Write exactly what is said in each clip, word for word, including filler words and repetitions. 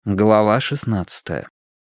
Глава шестнадцатая.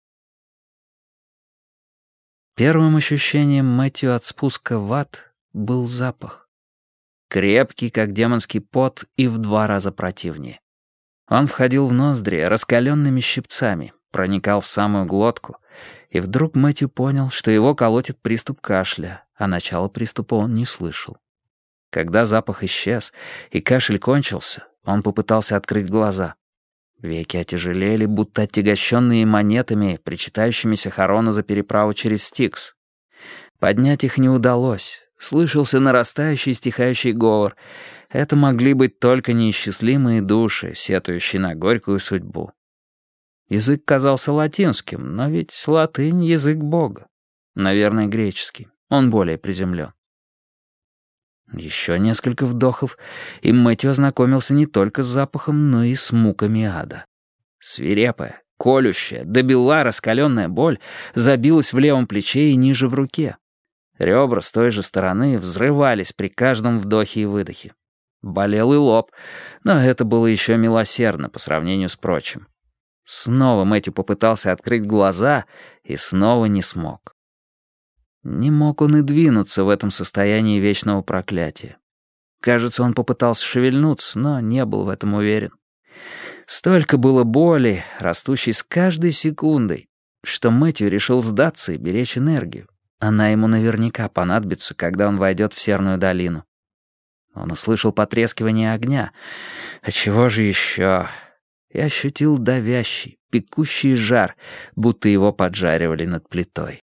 Первым ощущением Мэтью от спуска в ад был запах. Крепкий, как демонский пот, и в два раза противнее. Он входил в ноздри раскаленными щипцами, проникал в самую глотку, и вдруг Мэтью понял, что его колотит приступ кашля, а начала приступа он не слышал. Когда запах исчез и кашель кончился, он попытался открыть глаза. Веки отяжелели, будто отягощенные монетами, причитающимися Харона за переправу через Стикс. Поднять их не удалось. Слышался нарастающий стихающий говор. Это могли быть только неисчислимые души, сетующие на горькую судьбу. Язык казался латинским, но ведь латынь — язык Бога. Наверное, греческий. Он более приземлен. Еще несколько вдохов, и Мэтью ознакомился не только с запахом, но и с муками ада. Свирепая, колющая, до бела раскаленная боль забилась в левом плече и ниже в руке. Ребра с той же стороны взрывались при каждом вдохе и выдохе. Болел и лоб, но это было еще милосердно по сравнению с прочим. Снова Мэтью попытался открыть глаза и снова не смог. Не мог он и двинуться в этом состоянии вечного проклятия. Кажется, он попытался шевельнуться, но не был в этом уверен. Столько было боли, растущей с каждой секундой, что Мэтью решил сдаться и беречь энергию. Она ему наверняка понадобится, когда он войдет в Серную долину. Он услышал потрескивание огня. А чего же еще? И ощутил давящий, пекущий жар, будто его поджаривали над плитой.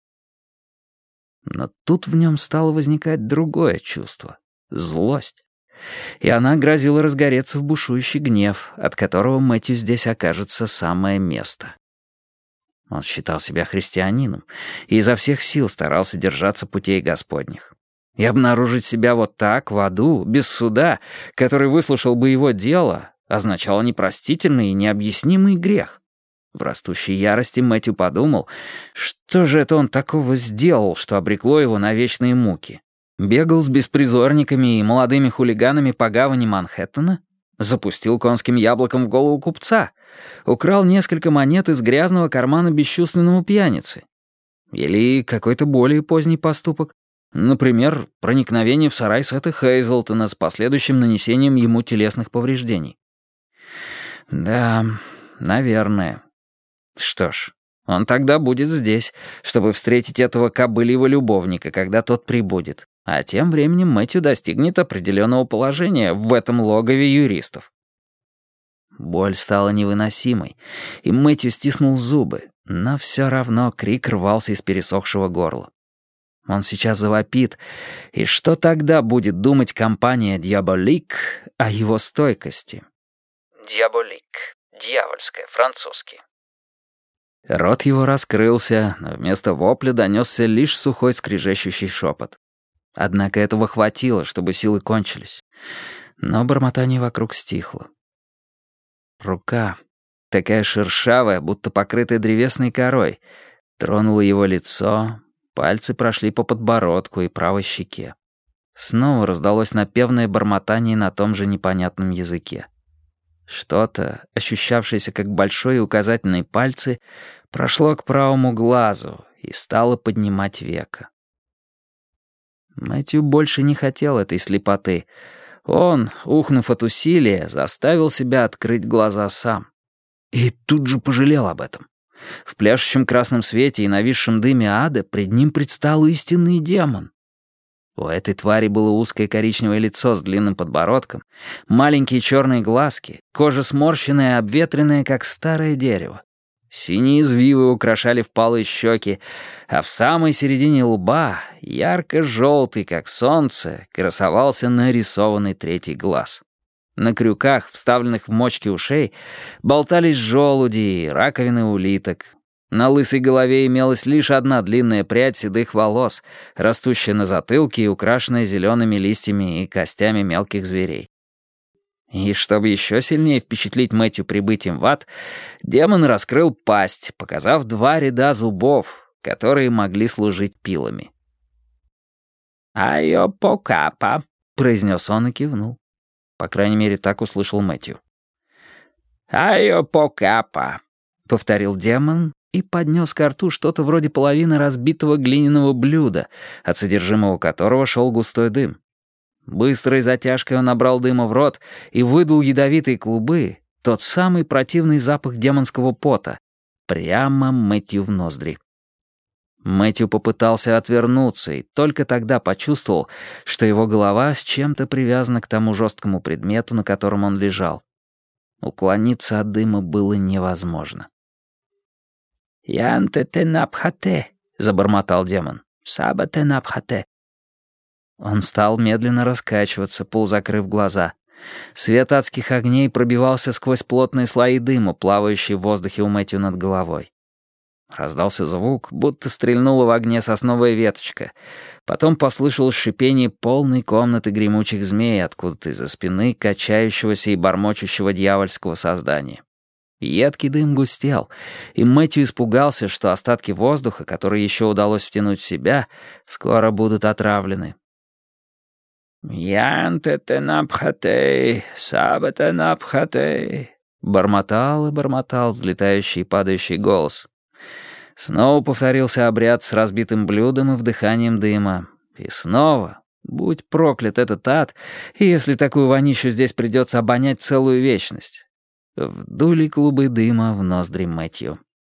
Но тут в нем стало возникать другое чувство — злость. И она грозила разгореться в бушующий гнев, от которого Мэтью здесь окажется самое место. Он считал себя христианином и изо всех сил старался держаться путей Господних. И обнаружить себя вот так, в аду, без суда, который выслушал бы его дело, означало непростительный и необъяснимый грех. В растущей ярости Мэтью подумал, что же это он такого сделал, что обрекло его на вечные муки. Бегал с беспризорниками и молодыми хулиганами по гавани Манхэттена? Запустил конским яблоком в голову купца? Украл несколько монет из грязного кармана бесчувственного пьяницы? Или какой-то более поздний поступок? Например, проникновение в сарай Сета Хейзлтона с последующим нанесением ему телесных повреждений? Да, наверное. Что ж, он тогда будет здесь, чтобы встретить этого кобыльего любовника, когда тот прибудет. А тем временем Мэтью достигнет определенного положения в этом логове юристов. Боль стала невыносимой, и Мэтью стиснул зубы, но все равно крик рвался из пересохшего горла. Он сейчас завопит, и что тогда будет думать компания «Дьяволик» о его стойкости? «Дьяволик», «дьявольское», французский. Рот его раскрылся, но вместо вопля донесся лишь сухой скрежещущий шепот. Однако этого хватило, чтобы силы кончились. Но бормотание вокруг стихло. Рука, такая шершавая, будто покрытая древесной корой, тронула его лицо, пальцы прошли по подбородку и правой щеке. Снова раздалось напевное бормотание на том же непонятном языке. Что-то, ощущавшееся как большой и указательный пальцы, прошло к правому глазу и стало поднимать веко. Мэтью больше не хотел этой слепоты. Он, ухнув от усилия, заставил себя открыть глаза сам. И тут же пожалел об этом. В пляшущем красном свете и нависшем дыме ада пред ним предстал истинный демон. У этой твари было узкое коричневое лицо с длинным подбородком, маленькие черные глазки, кожа сморщенная и обветренная, как старое дерево. Синие извивы украшали впалые щеки, а в самой середине лба, ярко-желтый, как солнце, красовался нарисованный третий глаз. На крюках, вставленных в мочки ушей, болтались желуди и раковины улиток. На лысой голове имелась лишь одна длинная прядь седых волос, растущая на затылке и украшенная зелеными листьями и костями мелких зверей. И чтобы еще сильнее впечатлить Мэтью прибытием в ад, демон раскрыл пасть, показав два ряда зубов, которые могли служить пилами. «Айо покапа», — произнес он и кивнул. По крайней мере, так услышал Мэтью. «Айо покапа. — повторил демон и поднес ко рту что-то вроде половины разбитого глиняного блюда, от содержимого которого шел густой дым. Быстрой затяжкой он набрал дыма в рот и выдул ядовитые клубы, тот самый противный запах демонского пота, прямо Мэтью в ноздри. Мэтью попытался отвернуться и только тогда почувствовал, что его голова с чем-то привязана к тому жесткому предмету, на котором он лежал. Уклониться от дыма было невозможно. «Янте те напхате», — забормотал демон. «Саба те напхате». Он стал медленно раскачиваться, полузакрыв глаза. Свет адских огней пробивался сквозь плотные слои дыма, плавающие в воздухе у Мэтью над головой. Раздался звук, будто стрельнула в огне сосновая веточка. Потом послышалось шипение полной комнаты гремучих змей откуда-то из-за спины качающегося и бормочущего дьявольского создания. Едкий дым густел, и Мэтью испугался, что остатки воздуха, которые еще удалось втянуть в себя, скоро будут отравлены. «Янте-те-напхатей, сабе-те-напхатей», — бормотал и бормотал взлетающий и падающий голос. Снова повторился обряд с разбитым блюдом и вдыханием дыма. И снова, будь проклят этот ад, и если такую вонищу здесь придется обонять целую вечность. Вдули клубы дыма в ноздри Мэтью.